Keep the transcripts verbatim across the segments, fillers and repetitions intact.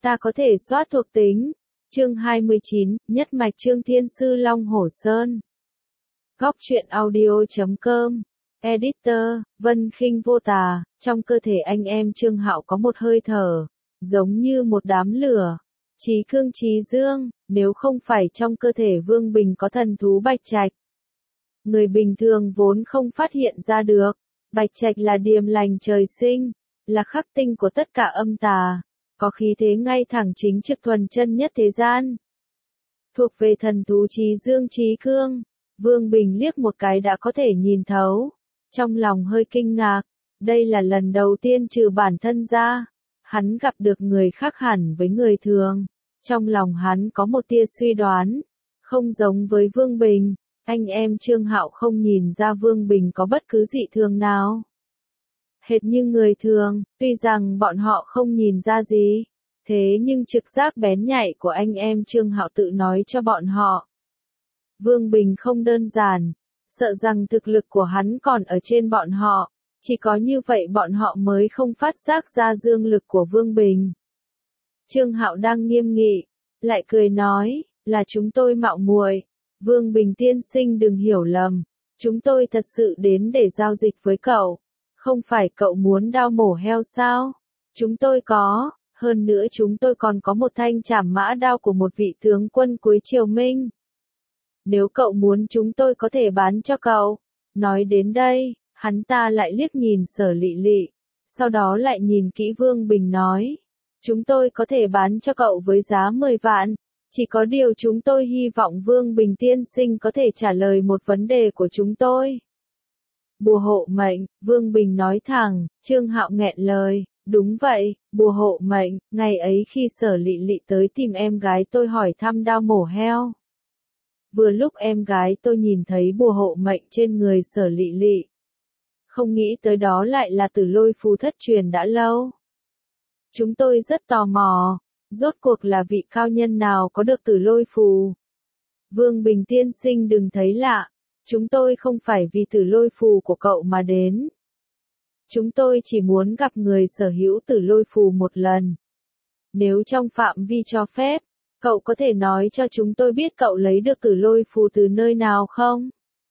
Ta có thể soát thuộc tính. Chương hai mươi chín, Nhất mạch Trương Thiên Sư Long Hổ Sơn. Góc truyện audio chấm com. Editor, Vân Khinh Vô Tà. Trong cơ thể anh em Trương Hạo có một hơi thở, giống như một đám lửa. Chí cương chí dương, nếu không phải trong cơ thể Vương Bình có thần thú bạch trạch, người bình thường vốn không phát hiện ra được. Bạch trạch là điềm lành trời sinh, là khắc tinh của tất cả âm tà, có khí thế ngay thẳng chính trực thuần chân nhất thế gian. Thuộc về thần thú chí dương chí cương, Vương Bình liếc một cái đã có thể nhìn thấu. Trong lòng hơi kinh ngạc, đây là lần đầu tiên trừ bản thân ra, hắn gặp được người khác hẳn với người thường. Trong lòng hắn có một tia suy đoán, không giống với Vương Bình, anh em Trương Hạo không nhìn ra Vương Bình có bất cứ dị thường nào. Hệt như người thường, tuy rằng bọn họ không nhìn ra gì, thế nhưng trực giác bén nhạy của anh em Trương Hạo tự nói cho bọn họ. Vương Bình không đơn giản, sợ rằng thực lực của hắn còn ở trên bọn họ, chỉ có như vậy bọn họ mới không phát giác ra dương lực của Vương Bình. Trương Hạo đang nghiêm nghị, lại cười nói, là chúng tôi mạo muội, Vương Bình tiên sinh đừng hiểu lầm, chúng tôi thật sự đến để giao dịch với cậu, không phải cậu muốn đao mổ heo sao? Chúng tôi có, hơn nữa chúng tôi còn có một thanh trảm mã đao của một vị tướng quân cuối triều Minh. Nếu cậu muốn chúng tôi có thể bán cho cậu. Nói đến đây, hắn ta lại liếc nhìn Sở Lị Lị, sau đó lại nhìn kỹ Vương Bình nói, chúng tôi có thể bán cho cậu với giá mười vạn, chỉ có điều chúng tôi hy vọng Vương Bình tiên sinh có thể trả lời một vấn đề của chúng tôi. Bùa hộ mệnh, Vương Bình nói thẳng. Trương Hạo nghẹn lời, đúng vậy, bùa hộ mệnh, ngày ấy khi Sở Lị Lị tới tìm em gái tôi hỏi thăm đao mổ heo. Vừa lúc em gái tôi nhìn thấy bùa hộ mệnh trên người Sở Lị Lị. Không nghĩ tới đó lại là Tử Lôi phù thất truyền đã lâu. Chúng tôi rất tò mò, rốt cuộc là vị cao nhân nào có được Tử Lôi phù. Vương Bình tiên sinh đừng thấy lạ, chúng tôi không phải vì Tử Lôi phù của cậu mà đến. Chúng tôi chỉ muốn gặp người sở hữu Tử Lôi phù một lần. Nếu trong phạm vi cho phép, cậu có thể nói cho chúng tôi biết cậu lấy được Tử Lôi phù từ nơi nào không?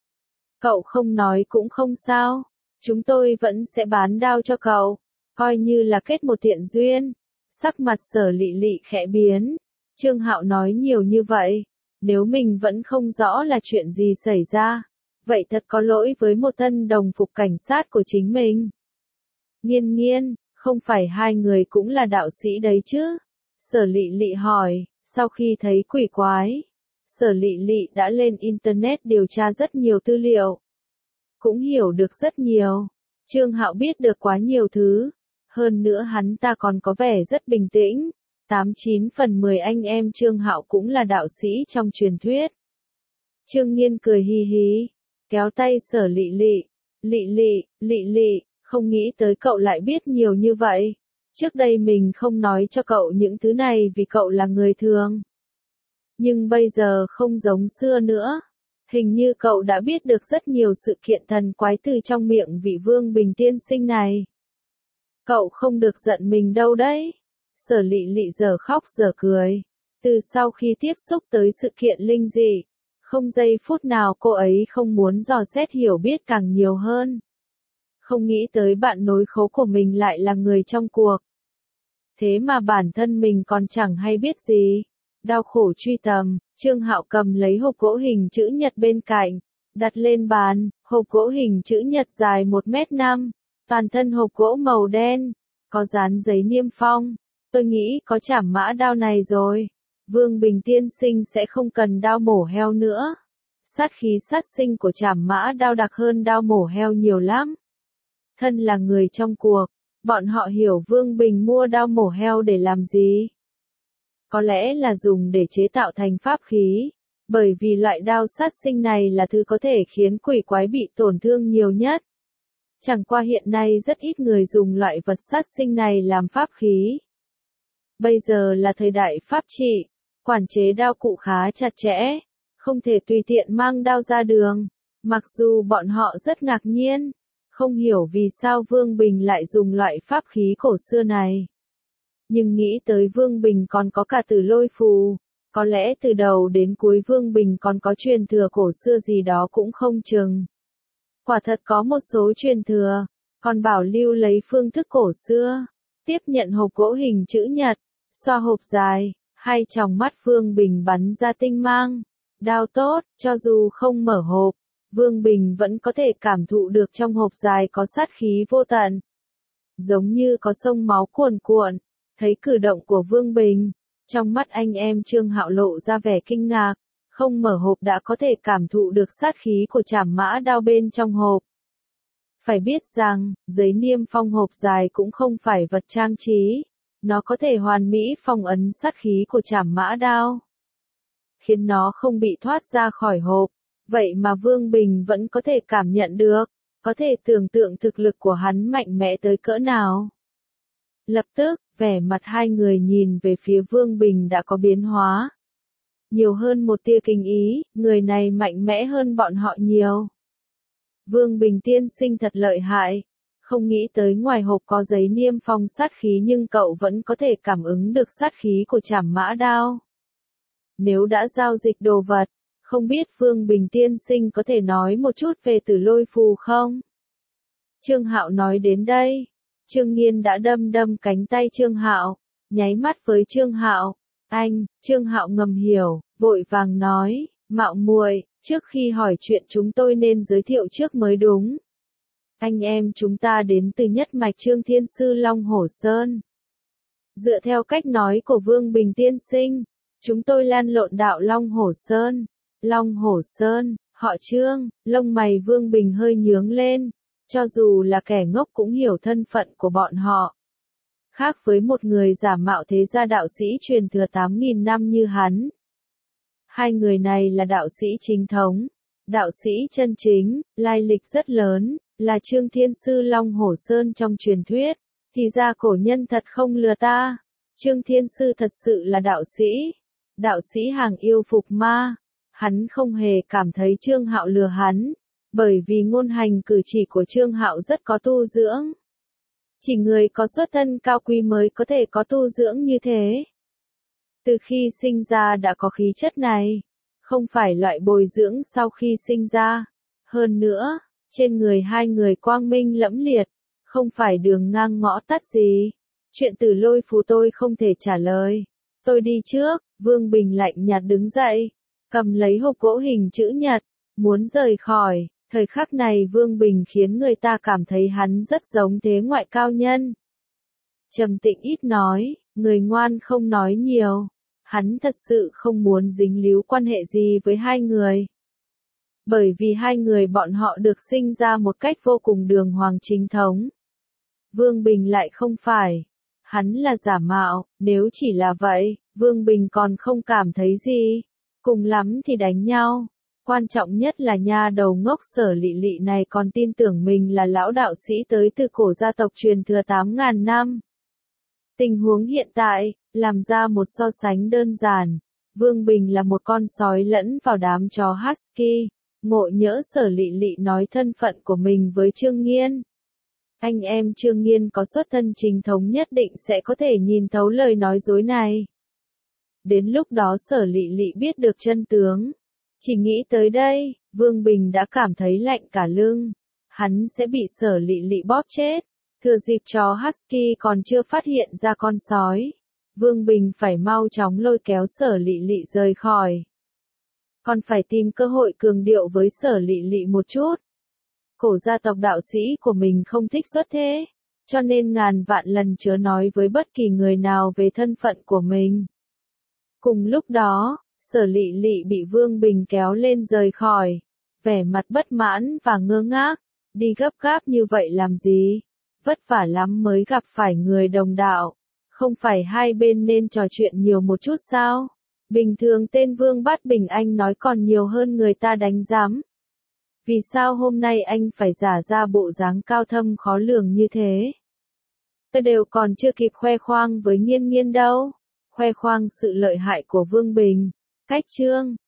Cậu không nói cũng không sao, chúng tôi vẫn sẽ bán đao cho cậu, coi như là kết một thiện duyên. Sắc mặt Sở Lị Lị khẽ biến, Trương Hạo nói nhiều như vậy, nếu mình vẫn không rõ là chuyện gì xảy ra, vậy thật có lỗi với một thân đồng phục cảnh sát của chính mình. Nghiên Nghiên, không phải hai người cũng là đạo sĩ đấy chứ? Sở Lị Lị hỏi, sau khi thấy quỷ quái, Sở Lị Lị đã lên Internet điều tra rất nhiều tư liệu, cũng hiểu được rất nhiều. Trương Hạo biết được quá nhiều thứ, hơn nữa hắn ta còn có vẻ rất bình tĩnh. Tám chín phần mười anh em Trương Hạo cũng là đạo sĩ trong truyền thuyết. Trương Nghiên cười hì hì, kéo tay Sở Lị Lị, Lị Lị, Lị Lị, không nghĩ tới cậu lại biết nhiều như vậy. Trước đây mình không nói cho cậu những thứ này vì cậu là người thường. Nhưng bây giờ không giống xưa nữa. Hình như cậu đã biết được rất nhiều sự kiện thần quái từ trong miệng vị Vương Bình tiên sinh này. Cậu không được giận mình đâu đấy. Sở Lị Lị giờ khóc giờ cười. Từ sau khi tiếp xúc tới sự kiện linh dị, không giây phút nào cô ấy không muốn dò xét hiểu biết càng nhiều hơn. Không nghĩ tới bạn nối khố của mình lại là người trong cuộc. Thế mà bản thân mình còn chẳng hay biết gì. Đau khổ truy tầm, Trương Hạo cầm lấy hộp gỗ hình chữ nhật bên cạnh, đặt lên bàn. Hộp gỗ hình chữ nhật dài một mét năm, toàn thân hộp gỗ màu đen, có dán giấy niêm phong. Tôi nghĩ có trảm mã đao này rồi, Vương Bình tiên sinh sẽ không cần đao mổ heo nữa. Sát khí sát sinh của trảm mã đao đặc hơn đao mổ heo nhiều lắm. Thân là người trong cuộc, bọn họ hiểu Vương Bình mua đao mổ heo để làm gì. Có lẽ là dùng để chế tạo thành pháp khí, bởi vì loại đao sát sinh này là thứ có thể khiến quỷ quái bị tổn thương nhiều nhất. Chẳng qua hiện nay rất ít người dùng loại vật sát sinh này làm pháp khí. Bây giờ là thời đại pháp trị, quản chế đao cụ khá chặt chẽ, không thể tùy tiện mang đao ra đường. Mặc dù bọn họ rất ngạc nhiên, không hiểu vì sao Vương Bình lại dùng loại pháp khí cổ xưa này. Nhưng nghĩ tới Vương Bình còn có cả Tử Lôi Phù, có lẽ từ đầu đến cuối Vương Bình còn có truyền thừa cổ xưa gì đó cũng không chừng. Quả thật có một số truyền thừa, còn bảo lưu lấy phương thức cổ xưa, tiếp nhận hộp gỗ hình chữ nhật, xoa hộp dài, hai tròng mắt Vương Bình bắn ra tinh mang, đao tốt, cho dù không mở hộp, Vương Bình vẫn có thể cảm thụ được trong hộp dài có sát khí vô tận. Giống như có sông máu cuồn cuộn, thấy cử động của Vương Bình, trong mắt anh em Trương Hạo lộ ra vẻ kinh ngạc, không mở hộp đã có thể cảm thụ được sát khí của trảm mã đao bên trong hộp. Phải biết rằng, giấy niêm phong hộp dài cũng không phải vật trang trí, nó có thể hoàn mỹ phong ấn sát khí của trảm mã đao, khiến nó không bị thoát ra khỏi hộp, vậy mà Vương Bình vẫn có thể cảm nhận được, có thể tưởng tượng thực lực của hắn mạnh mẽ tới cỡ nào. Lập tức, vẻ mặt hai người nhìn về phía Vương Bình đã có biến hóa. Nhiều hơn một tia kinh ý, người này mạnh mẽ hơn bọn họ nhiều. Vương Bình tiên sinh thật lợi hại, không nghĩ tới ngoài hộp có giấy niêm phong sát khí nhưng cậu vẫn có thể cảm ứng được sát khí của trảm mã đao. Nếu đã giao dịch đồ vật, không biết Vương Bình tiên sinh có thể nói một chút về Tử Lôi Phù không? Trương Hạo nói đến đây, Trương Nghiên đã đâm đâm cánh tay Trương Hạo, nháy mắt với Trương Hạo. Anh, Trương Hạo ngầm hiểu, vội vàng nói, Mạo muội, trước khi hỏi chuyện chúng tôi nên giới thiệu trước mới đúng. Anh em chúng ta đến từ nhất mạch Trương Thiên Sư Long Hổ Sơn. Dựa theo cách nói của Vương Bình tiên sinh, chúng tôi lan lộn đạo Long Hổ Sơn. Long Hổ Sơn, họ Trương, lông mày Vương Bình hơi nhướng lên, cho dù là kẻ ngốc cũng hiểu thân phận của bọn họ. Khác với một người giả mạo thế gia đạo sĩ truyền thừa tám nghìn năm như hắn. Hai người này là đạo sĩ chính thống, đạo sĩ chân chính, lai lịch rất lớn, là Trương Thiên Sư Long Hổ Sơn trong truyền thuyết. Thì ra cổ nhân thật không lừa ta, Trương Thiên Sư thật sự là đạo sĩ, đạo sĩ hàng yêu phục ma. Hắn không hề cảm thấy Trương Hạo lừa hắn, bởi vì ngôn hành cử chỉ của Trương Hạo rất có tu dưỡng. Chỉ người có xuất thân cao quý mới có thể có tu dưỡng như thế. Từ khi sinh ra đã có khí chất này, không phải loại bồi dưỡng sau khi sinh ra. Hơn nữa, trên người hai người quang minh lẫm liệt, không phải đường ngang ngõ tắt gì. Chuyện Tử Lôi Phù tôi không thể trả lời. Tôi đi trước, Vương Bình lạnh nhạt đứng dậy, cầm lấy hộp gỗ hình chữ nhật, muốn rời khỏi. Thời khắc này Vương Bình khiến người ta cảm thấy hắn rất giống thế ngoại cao nhân. Trầm tĩnh ít nói, người ngoan không nói nhiều. Hắn thật sự không muốn dính líu quan hệ gì với hai người. Bởi vì hai người bọn họ được sinh ra một cách vô cùng đường hoàng chính thống. Vương Bình lại không phải. Hắn là giả mạo, nếu chỉ là vậy, Vương Bình còn không cảm thấy gì. Cùng lắm thì đánh nhau. Quan trọng nhất là nha đầu ngốc Sở Lị Lị này còn tin tưởng mình là lão đạo sĩ tới từ cổ gia tộc truyền thừa tám ngàn năm. Tình huống hiện tại, làm ra một so sánh đơn giản. Vương Bình là một con sói lẫn vào đám chó Husky. Ngộ nhỡ Sở Lị Lị nói thân phận của mình với Trương Nghiên. Anh em Trương Nghiên có xuất thân chính thống nhất định sẽ có thể nhìn thấu lời nói dối này. Đến lúc đó Sở Lị Lị biết được chân tướng. Chỉ nghĩ tới đây, Vương Bình đã cảm thấy lạnh cả lưng. Hắn sẽ bị Sở Lị Lị bóp chết. Thừa dịp chó Husky còn chưa phát hiện ra con sói. Vương Bình phải mau chóng lôi kéo Sở Lị Lị rời khỏi. Còn phải tìm cơ hội cường điệu với Sở Lị Lị một chút. Cổ gia tộc đạo sĩ của mình không thích xuất thế, cho nên ngàn vạn lần chớ nói với bất kỳ người nào về thân phận của mình. Cùng lúc đó, Sở Lị Lị bị Vương Bình kéo lên rời khỏi, vẻ mặt bất mãn và ngơ ngác, đi gấp gáp như vậy làm gì? Vất vả lắm mới gặp phải người đồng đạo, không phải hai bên nên trò chuyện nhiều một chút sao? Bình thường tên Vương Bát Bình anh nói còn nhiều hơn người ta đánh giám. Vì sao hôm nay anh phải giả ra bộ dáng cao thâm khó lường như thế? Tôi đều còn chưa kịp khoe khoang với Nghiên Nghiên đâu. Khoe khoang sự lợi hại của Vương Bình. Cách chương